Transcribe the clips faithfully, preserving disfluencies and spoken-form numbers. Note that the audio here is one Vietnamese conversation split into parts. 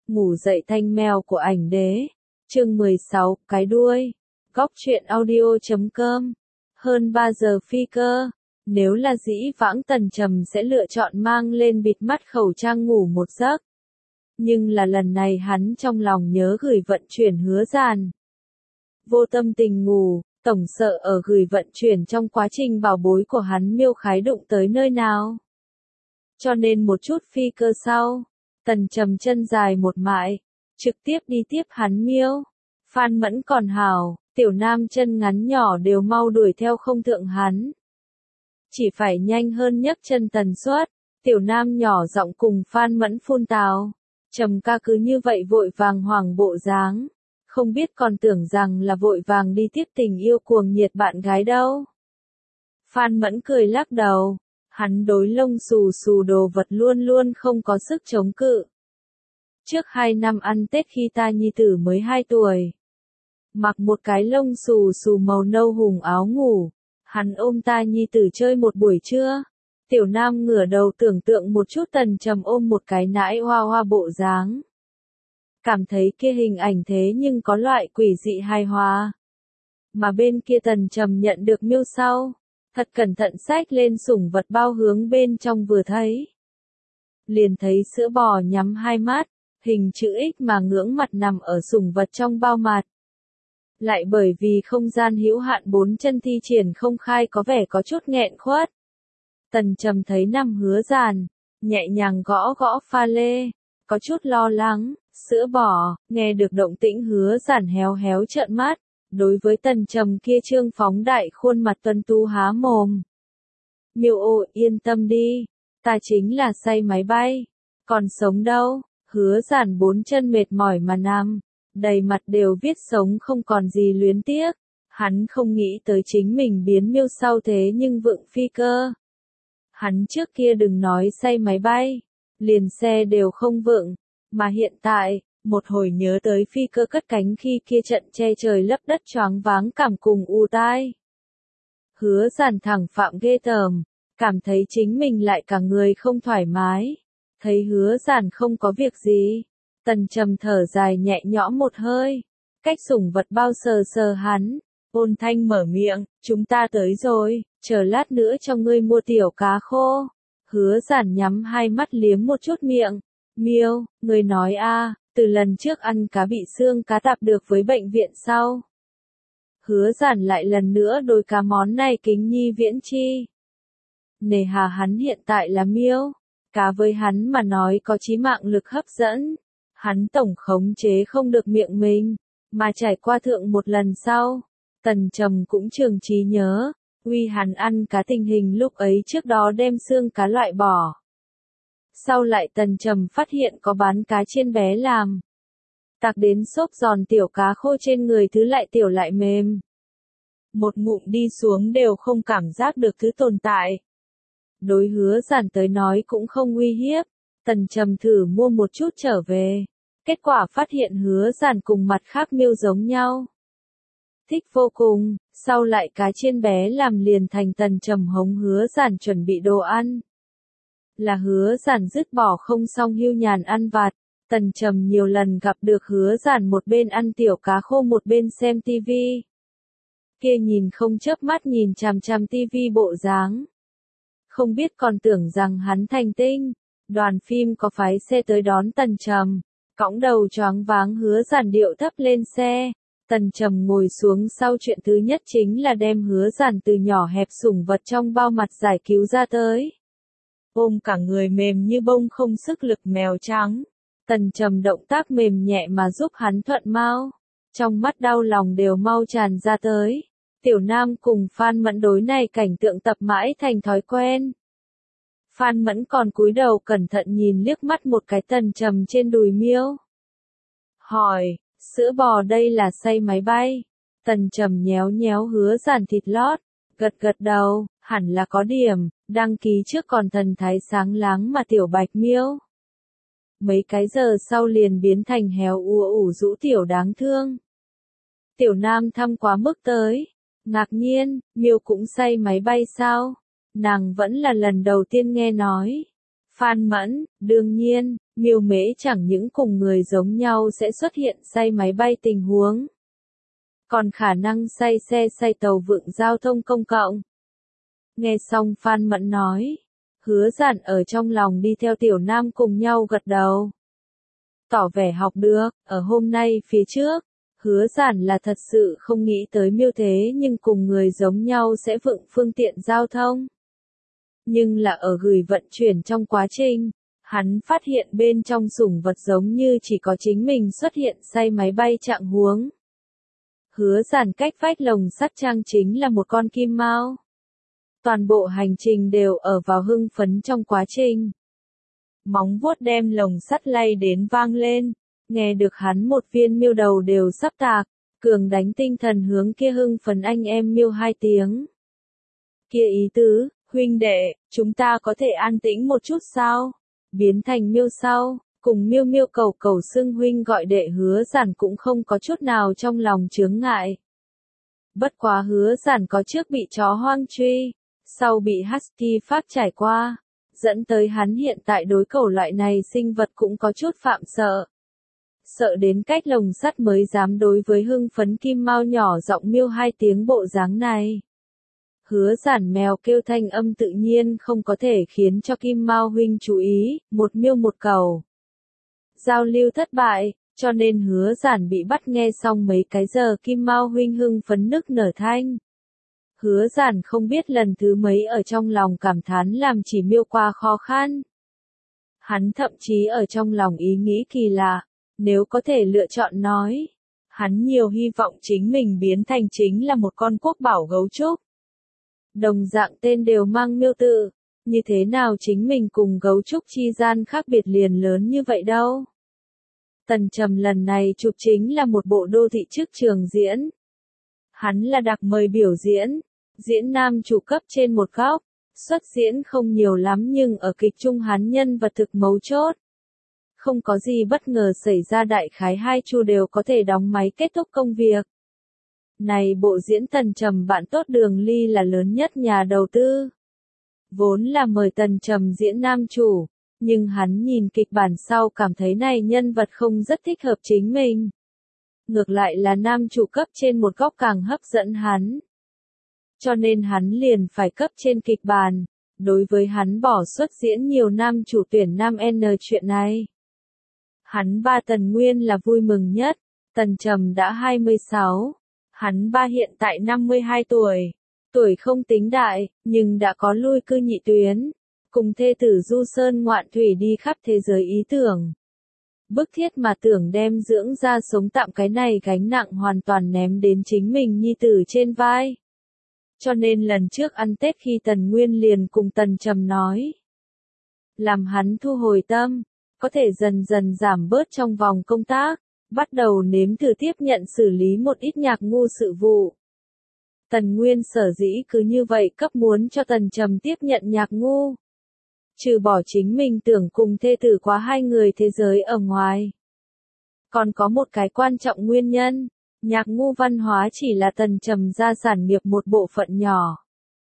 Ngủ dậy thanh mèo của ảnh đế. Chương mười sáu, cái đuôi. Góc truyện audio chấm com. Hơn ba giờ phi cơ. Nếu là dĩ vãng Tần Trầm sẽ lựa chọn mang lên bịt mắt khẩu trang ngủ một giấc. Nhưng là lần này hắn trong lòng nhớ gửi vận chuyển Hứa Giản. Vô tâm tình ngủ, tổng sợ ở gửi vận chuyển trong quá trình bảo bối của hắn Miêu Khái đụng tới nơi nào. Cho nên một chút phi cơ sau, Tần Trầm chân dài một mại, trực tiếp đi tiếp hắn Miêu. Phan Mẫn còn hảo, tiểu nam chân ngắn nhỏ đều mau đuổi theo không thượng hắn. Chỉ phải nhanh hơn nhấc chân tần suất, tiểu nam nhỏ giọng cùng Phan Mẫn phun tào. Trầm ca cứ như vậy vội vàng hoảng bộ dáng, không biết còn tưởng rằng là vội vàng đi tiếp tình yêu cuồng nhiệt bạn gái đâu. Phan Mẫn cười lắc đầu, hắn đối lông xù xù đồ vật luôn luôn không có sức chống cự. Trước hai năm ăn Tết khi ta nhi tử mới hai tuổi, mặc một cái lông xù xù màu nâu hùng áo ngủ, hắn ôm ta nhi tử chơi một buổi trưa. Tiểu nam ngửa đầu tưởng tượng một chút Tần Trầm ôm một cái nãi hoa hoa bộ dáng. Cảm thấy kia hình ảnh thế nhưng có loại quỷ dị hài hòa. Mà bên kia Tần Trầm nhận được Miêu sau, thật cẩn thận xách lên sủng vật bao hướng bên trong vừa thấy. Liền thấy sữa bò nhắm hai mắt, hình chữ X mà ngưỡng mặt nằm ở sủng vật trong bao mặt. Lại bởi vì không gian hữu hạn bốn chân thi triển không khai có vẻ có chút nghẹn khuất. Tần Trầm thấy nằm Hứa Giản, nhẹ nhàng gõ gõ pha lê, có chút lo lắng, sữa bò, nghe được động tĩnh Hứa Giản héo héo trợn mắt, đối với Tần Trầm kia trương phóng đại khuôn mặt tuân tu há mồm. Miêu ô yên tâm đi, ta chính là say máy bay, còn sống đâu. Hứa Giản bốn chân mệt mỏi mà nằm, đầy mặt đều viết sống không còn gì luyến tiếc, hắn không nghĩ tới chính mình biến Miêu sau thế nhưng vựng phi cơ. Hắn trước kia đừng nói say máy bay, liền xe đều không vựng, mà hiện tại, một hồi nhớ tới phi cơ cất cánh khi kia trận che trời lấp đất choáng váng cảm cùng u tai. Hứa Giản thẳng phạm ghê tởm, cảm thấy chính mình lại cả người không thoải mái, thấy Hứa Giản không có việc gì, Tần Trầm thở dài nhẹ nhõm một hơi, cách sủng vật bao sờ sờ hắn, ôn thanh mở miệng, chúng ta tới rồi. Chờ lát nữa cho ngươi mua tiểu cá khô. Hứa Giản nhắm hai mắt liếm một chút miệng. Miêu, ngươi nói a, từ lần trước ăn cá bị xương cá tạp được với bệnh viện sau. Hứa Giản lại lần nữa đối cá món này kính nhi viễn chi. Nề hà hắn hiện tại là Miêu. Cá với hắn mà nói có chí mạng lực hấp dẫn. Hắn tổng khống chế không được miệng mình. Mà trải qua thượng một lần sau. Tần Trầm cũng trường trí nhớ. Uy hắn ăn cá tình hình lúc ấy trước đó đem xương cá loại bỏ. Sau lại Tần Trầm phát hiện có bán cá chiên bé làm. Tạc đến xốp giòn tiểu cá khô trên người thứ lại tiểu lại mềm. Một ngụm đi xuống đều không cảm giác được thứ tồn tại. Đối Hứa Giản tới nói cũng không uy hiếp. Tần Trầm thử mua một chút trở về. Kết quả phát hiện Hứa Giản cùng mặt khác Miêu giống nhau. Thích vô cùng, sau lại cá chiên bé làm liền thành Tần Trầm hống Hứa Giản chuẩn bị đồ ăn. Là Hứa Giản dứt bỏ không xong hưu nhàn ăn vặt, Tần Trầm nhiều lần gặp được Hứa Giản một bên ăn tiểu cá khô một bên xem tivi. Kia nhìn không chớp mắt nhìn chằm chằm tivi bộ dáng. Không biết còn tưởng rằng hắn thành tinh, đoàn phim có phái xe tới đón Tần Trầm, cõng đầu choáng váng Hứa Giản điệu thấp lên xe. Tần Trầm ngồi xuống sau chuyện thứ nhất chính là đem Hứa Giản từ nhỏ hẹp sủng vật trong bao mặt giải cứu ra tới. Ôm cả người mềm như bông không sức lực mèo trắng. Tần Trầm động tác mềm nhẹ mà giúp hắn thuận mau. Trong mắt đau lòng đều mau tràn ra tới. Tiểu Nam cùng Phan Mẫn đối này cảnh tượng tập mãi thành thói quen. Phan Mẫn còn cúi đầu cẩn thận nhìn liếc mắt một cái Tần Trầm trên đùi Miêu. Hỏi. Sữa bò đây là say máy bay. Tần Trầm nhéo nhéo Hứa Giản thịt lót, gật gật đầu, hẳn là có điểm, đăng ký trước còn thần thái sáng láng mà tiểu bạch Miêu. Mấy cái giờ sau liền biến thành héo ùa ủ rũ tiểu đáng thương. Tiểu Nam thăm quá mức tới, ngạc nhiên, Miêu cũng say máy bay sao? Nàng vẫn là lần đầu tiên nghe nói. Phan Mẫn, đương nhiên, Miêu Mễ chẳng những cùng người giống nhau sẽ xuất hiện say máy bay tình huống, còn khả năng say xe say tàu vựng giao thông công cộng. Nghe xong Phan Mẫn nói, Hứa Giản ở trong lòng đi theo Tiểu Nam cùng nhau gật đầu. Tỏ vẻ học được, ở hôm nay phía trước, Hứa Giản là thật sự không nghĩ tới Miêu Thế nhưng cùng người giống nhau sẽ vựng phương tiện giao thông. Nhưng là ở gửi vận chuyển trong quá trình, hắn phát hiện bên trong sủng vật giống như chỉ có chính mình xuất hiện say máy bay trạng huống. Hứa Giản cách vách lồng sắt trang chính là một con kim mao. Toàn bộ hành trình đều ở vào hưng phấn trong quá trình. Móng vuốt đem lồng sắt lay đến vang lên, nghe được hắn một viên miêu đầu đều sắp tạc, cường đánh tinh thần hướng kia hưng phấn anh em miêu hai tiếng. Kia ý tứ, huynh đệ, chúng ta có thể an tĩnh một chút sao? Biến thành miêu sau, cùng miêu miêu cầu cầu xưng huynh gọi đệ Hứa Giản cũng không có chút nào trong lòng chướng ngại. Bất quá Hứa Giản có trước bị chó hoang truy, sau bị husky pháp trải qua, dẫn tới hắn hiện tại đối cầu loại này sinh vật cũng có chút phạm sợ. Sợ đến cách lồng sắt mới dám đối với hưng phấn kim mao nhỏ giọng miêu hai tiếng bộ dáng này. Hứa Giản mèo kêu thanh âm tự nhiên không có thể khiến cho kim mao huynh chú ý, một miêu một cầu. Giao lưu thất bại, cho nên Hứa Giản bị bắt nghe xong mấy cái giờ kim mao huynh hưng phấn nức nở thanh. Hứa Giản không biết lần thứ mấy ở trong lòng cảm thán làm chỉ miêu qua khó khăn. Hắn thậm chí ở trong lòng ý nghĩ kỳ lạ, nếu có thể lựa chọn nói, hắn nhiều hy vọng chính mình biến thành chính là một con quốc bảo gấu trúc. Đồng dạng tên đều mang miêu tự, như thế nào chính mình cùng gấu trúc chi gian khác biệt liền lớn như vậy đâu. Tần Trầm lần này chụp chính là một bộ đô thị trước trường diễn. Hắn là đặc mời biểu diễn, diễn nam chủ cấp trên một góc, xuất diễn không nhiều lắm nhưng ở kịch trung hắn nhân vật thực mấu chốt. Không có gì bất ngờ xảy ra đại khái hai chu đều có thể đóng máy kết thúc công việc. Này bộ diễn Tần Trầm bạn tốt Đường Ly là lớn nhất nhà đầu tư. Vốn là mời Tần Trầm diễn nam chủ, nhưng hắn nhìn kịch bản sau cảm thấy này nhân vật không rất thích hợp chính mình. Ngược lại là nam chủ cấp trên một góc càng hấp dẫn hắn. Cho nên hắn liền phải cấp trên kịch bản, đối với hắn bỏ xuất diễn nhiều nam chủ tuyển nam N chuyện này. Hắn ba Tần Nguyên là vui mừng nhất, Tần Trầm đã hai mươi sáu, hắn ba hiện tại năm mươi hai tuổi, tuổi không tính đại, nhưng đã có lui cư nhị tuyến, cùng thê tử du sơn ngoạn thủy đi khắp thế giới ý tưởng. Bức thiết mà tưởng đem dưỡng ra sống tạm cái này gánh nặng hoàn toàn ném đến chính mình nhi tử trên vai. Cho nên lần trước ăn Tết khi Tần Nguyên liền cùng Tần Trầm nói, làm hắn thu hồi tâm, có thể dần dần giảm bớt trong vòng công tác, bắt đầu nếm thử tiếp nhận xử lý một ít nhạc ngu sự vụ. Tần Nguyên sở dĩ cứ như vậy cấp muốn cho Tần Trầm tiếp nhận nhạc ngu. Trừ bỏ chính mình tưởng cùng thê tử quá hai người thế giới ở ngoài. Còn có một cái quan trọng nguyên nhân, nhạc ngu văn hóa chỉ là Tần Trầm gia sản nghiệp một bộ phận nhỏ.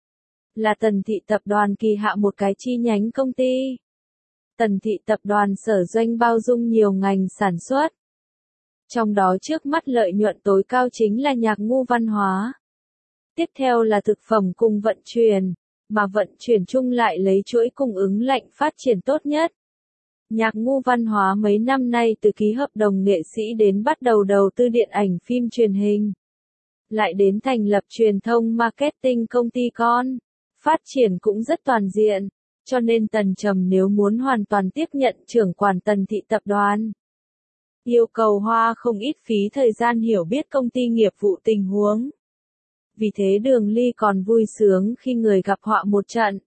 Là Tần Thị Tập đoàn kỳ hạ một cái chi nhánh công ty. Tần Thị Tập đoàn sở doanh bao dung nhiều ngành sản xuất. Trong đó trước mắt lợi nhuận tối cao chính là nhạc ngu văn hóa. Tiếp theo là thực phẩm cùng vận chuyển, mà vận chuyển chung lại lấy chuỗi cung ứng lạnh phát triển tốt nhất. Nhạc ngu văn hóa mấy năm nay từ ký hợp đồng nghệ sĩ đến bắt đầu đầu tư điện ảnh phim truyền hình. Lại đến thành lập truyền thông marketing công ty con. Phát triển cũng rất toàn diện, cho nên Tần Trầm nếu muốn hoàn toàn tiếp nhận trưởng quản Tần Thị Tập đoàn. Yêu cầu hoa không ít phí thời gian hiểu biết công ty nghiệp vụ tình huống. Vì thế Đường Ly còn vui sướng khi người gặp họa một trận.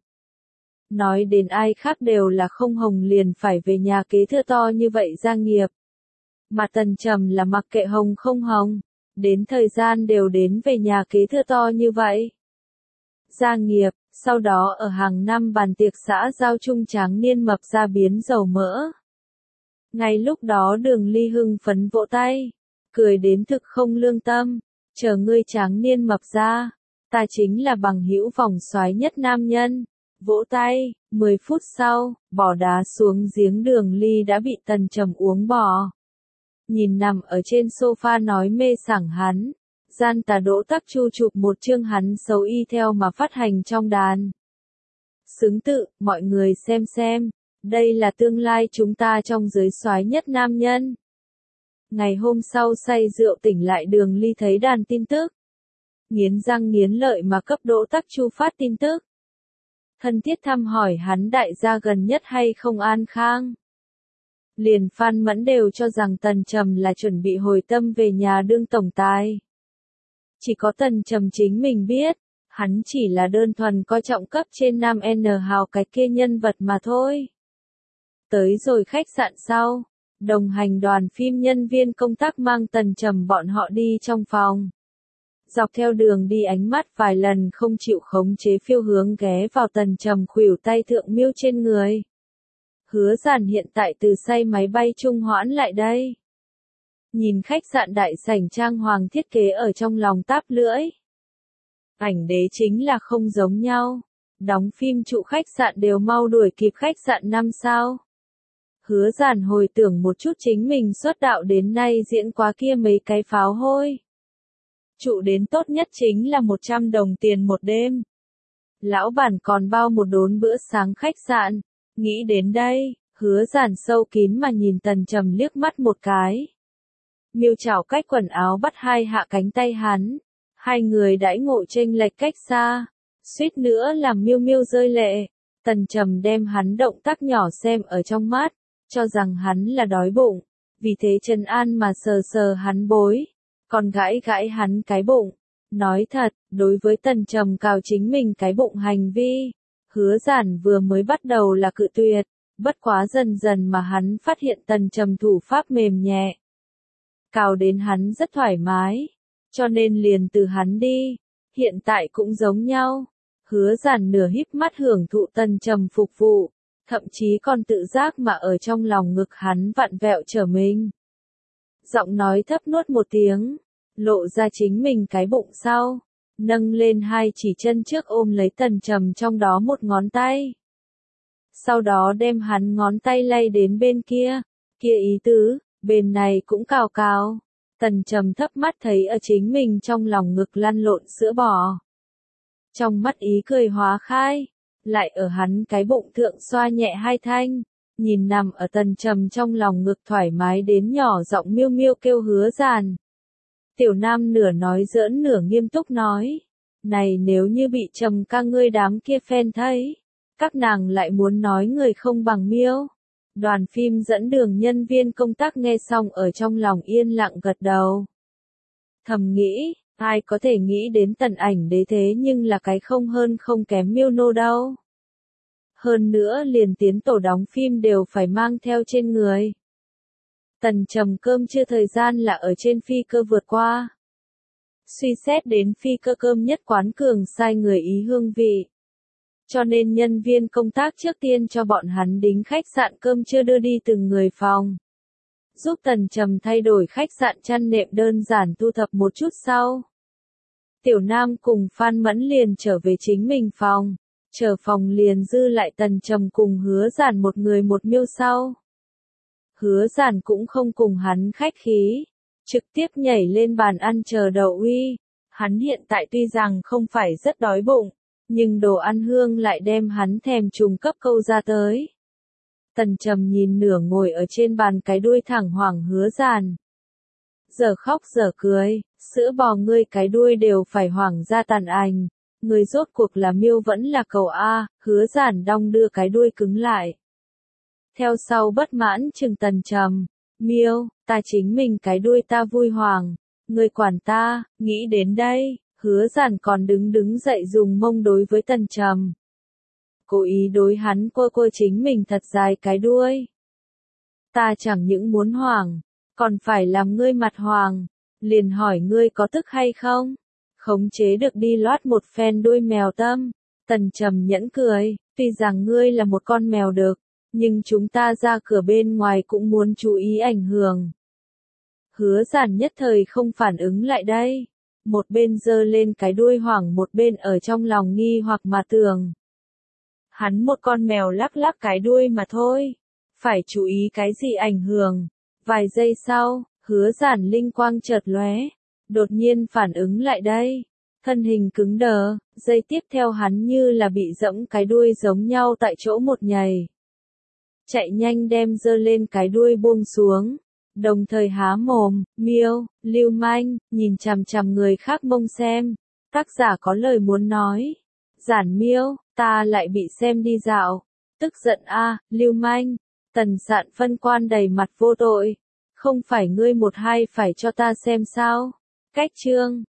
Nói đến ai khác đều là không hồng liền phải về nhà kế thừa to như vậy gia nghiệp. Mà Tần Trầm là mặc kệ hồng không hồng, đến thời gian đều đến về nhà kế thừa to như vậy. Gia nghiệp, sau đó ở hàng năm bàn tiệc xã giao trung tráng niên mập ra biến dầu mỡ. Ngay lúc đó Đường Ly hưng phấn vỗ tay, cười đến thực không lương tâm, chờ ngươi tráng niên mập ra, ta chính là bằng hữu vòng xoái nhất nam nhân, Vỗ tay, mười phút sau, bỏ đá xuống giếng Đường Ly đã bị Tần Trầm uống bỏ. Nhìn nằm ở trên sofa nói mê sảng hắn, gian tà Đỗ Tắc Chu chụp một chương hắn xấu y theo mà phát hành trong đàn. Xứng tự, mọi người xem xem, đây là tương lai chúng ta trong giới soái nhất nam nhân. Ngày hôm sau say rượu tỉnh lại Đường Ly thấy đàn tin tức. Nghiến răng nghiến lợi mà cấp Đỗ Tắc Chu phát tin tức. Thân thiết thăm hỏi hắn đại gia gần nhất hay không an khang. Liền Phan Mẫn đều cho rằng Tần Trầm là chuẩn bị hồi tâm về nhà đương tổng tài. Chỉ có Tần Trầm chính mình biết, hắn chỉ là đơn thuần coi trọng cấp trên nam N hào cái kia nhân vật mà thôi. Tới rồi khách sạn sau, đồng hành đoàn phim nhân viên công tác mang Tần Trầm bọn họ đi trong phòng. Dọc theo đường đi ánh mắt vài lần không chịu khống chế phiêu hướng ghé vào Tần Trầm khuỷu tay thượng miêu trên người. Hứa Giản hiện tại từ say máy bay trung hoãn lại đây. Nhìn khách sạn đại sảnh trang hoàng thiết kế ở trong lòng táp lưỡi. Ảnh đế chính là không giống nhau. Đóng phim trụ khách sạn đều mau đuổi kịp khách sạn năm sao. Hứa Giản hồi tưởng một chút chính mình xuất đạo đến nay diễn quá kia mấy cái pháo hôi. Trụ đến tốt nhất chính là một trăm đồng tiền một đêm. Lão bản còn bao một đốn bữa sáng khách sạn. Nghĩ đến đây, Hứa Giản sâu kín mà nhìn Tần Trầm liếc mắt một cái. Miêu chảo cách quần áo bắt hai hạ cánh tay hắn. Hai người đãi ngộ chênh lệch cách xa. Suýt nữa làm Miêu Miêu rơi lệ. Tần Trầm đem hắn động tác nhỏ xem ở trong mắt, cho rằng hắn là đói bụng. Vì thế trấn an mà sờ sờ hắn bối. Còn gãi gãi hắn cái bụng. Nói thật, đối với Tần Trầm cào chính mình cái bụng hành vi. Hứa Giản vừa mới bắt đầu là cự tuyệt, bất quá dần dần mà hắn phát hiện Tần Trầm thủ pháp mềm nhẹ. Cào đến hắn rất thoải mái, cho nên liền từ hắn đi, hiện tại cũng giống nhau. Hứa Giản nửa híp mắt hưởng thụ Tần Trầm phục vụ, thậm chí còn tự giác mà ở trong lòng ngực hắn vặn vẹo trở mình. Giọng nói thấp nuốt một tiếng, lộ ra chính mình cái bụng sau. Nâng lên hai chỉ chân trước ôm lấy Tần Trầm trong đó một ngón tay. Sau đó đem hắn ngón tay lay đến bên kia. Kia ý tứ, bên này cũng cào cào. Tần Trầm thấp mắt thấy ở chính mình trong lòng ngực lăn lộn sữa bò. Trong mắt ý cười hóa khai. Lại ở hắn cái bụng thượng xoa nhẹ hai thanh. Nhìn nằm ở Tần Trầm trong lòng ngực thoải mái đến nhỏ giọng miêu miêu kêu Hứa Giản. Tiểu Nam nửa nói giỡn nửa nghiêm túc nói. Này nếu như bị Trầm ca ngươi đám kia fan thấy. Các nàng lại muốn nói người không bằng Miêu. Đoàn phim dẫn đường nhân viên công tác nghe xong ở trong lòng yên lặng gật đầu. Thầm nghĩ, ai có thể nghĩ đến Tần Ảnh Đế thế nhưng là cái không hơn không kém Miêu nô đâu. Hơn nữa liền tiến tổ đóng phim đều phải mang theo trên người. Tần Trầm cơm chưa thời gian là ở trên phi cơ vượt qua. Suy xét đến phi cơ cơm nhất quán cường sai người ý hương vị. Cho nên nhân viên công tác trước tiên cho bọn hắn đính khách sạn cơm chưa đưa đi từng người phòng. Giúp Tần Trầm thay đổi khách sạn chăn nệm đơn giản thu thập một chút sau. Tiểu Nam cùng Phan Mẫn liền trở về chính mình phòng. Chờ phòng liền dư lại Tần Trầm cùng Hứa Giản một người một Miêu sau. Hứa Giản cũng không cùng hắn khách khí, trực tiếp nhảy lên bàn ăn chờ đậu uy. Hắn hiện tại tuy rằng không phải rất đói bụng, nhưng đồ ăn hương lại đem hắn thèm trùng cấp câu ra tới. Tần Trầm nhìn nửa ngồi ở trên bàn cái đuôi thẳng hoảng Hứa Giản. Giờ khóc giờ cười, sữa bò ngươi cái đuôi đều phải hoảng ra tàn ảnh. Người rốt cuộc là Miêu vẫn là cầu A, Hứa Giản đong đưa cái đuôi cứng lại. Theo sau bất mãn chừng Tần Trầm, Miêu, ta chính mình cái đuôi ta vui hoàng, người quản ta, nghĩ đến đây, Hứa Giản còn đứng đứng dậy dùng mông đối với Tần Trầm. Cố ý đối hắn quơ quơ chính mình thật dài cái đuôi. Ta chẳng những muốn hoàng, còn phải làm ngươi mặt hoàng, liền hỏi ngươi có tức hay không? Khống chế được đi loát một phen đuôi mèo tâm. Tần Trầm nhẫn cười, tuy rằng ngươi là một con mèo đực, nhưng chúng ta ra cửa bên ngoài cũng muốn chú ý ảnh hưởng. Hứa Giản nhất thời không phản ứng lại đây. Một bên giơ lên cái đuôi hoảng một bên ở trong lòng nghi hoặc mà tưởng. Hắn một con mèo lắc lắc cái đuôi mà thôi. Phải chú ý cái gì ảnh hưởng. Vài giây sau, Hứa Giản linh quang chợt lóe. Đột nhiên phản ứng lại đây. Thân hình cứng đờ, giây tiếp theo hắn như là bị giẫm cái đuôi giống nhau tại chỗ một nhảy. Chạy nhanh đem giơ lên cái đuôi buông xuống. Đồng thời há mồm, miêu, lưu manh, nhìn chằm chằm người khác mông xem. Tác giả có lời muốn nói. Giản miêu, ta lại bị xem đi dạo. Tức giận a, lưu manh. Tần Sạn phân quan đầy mặt vô tội. Không phải ngươi một hai phải cho ta xem sao? Cách chương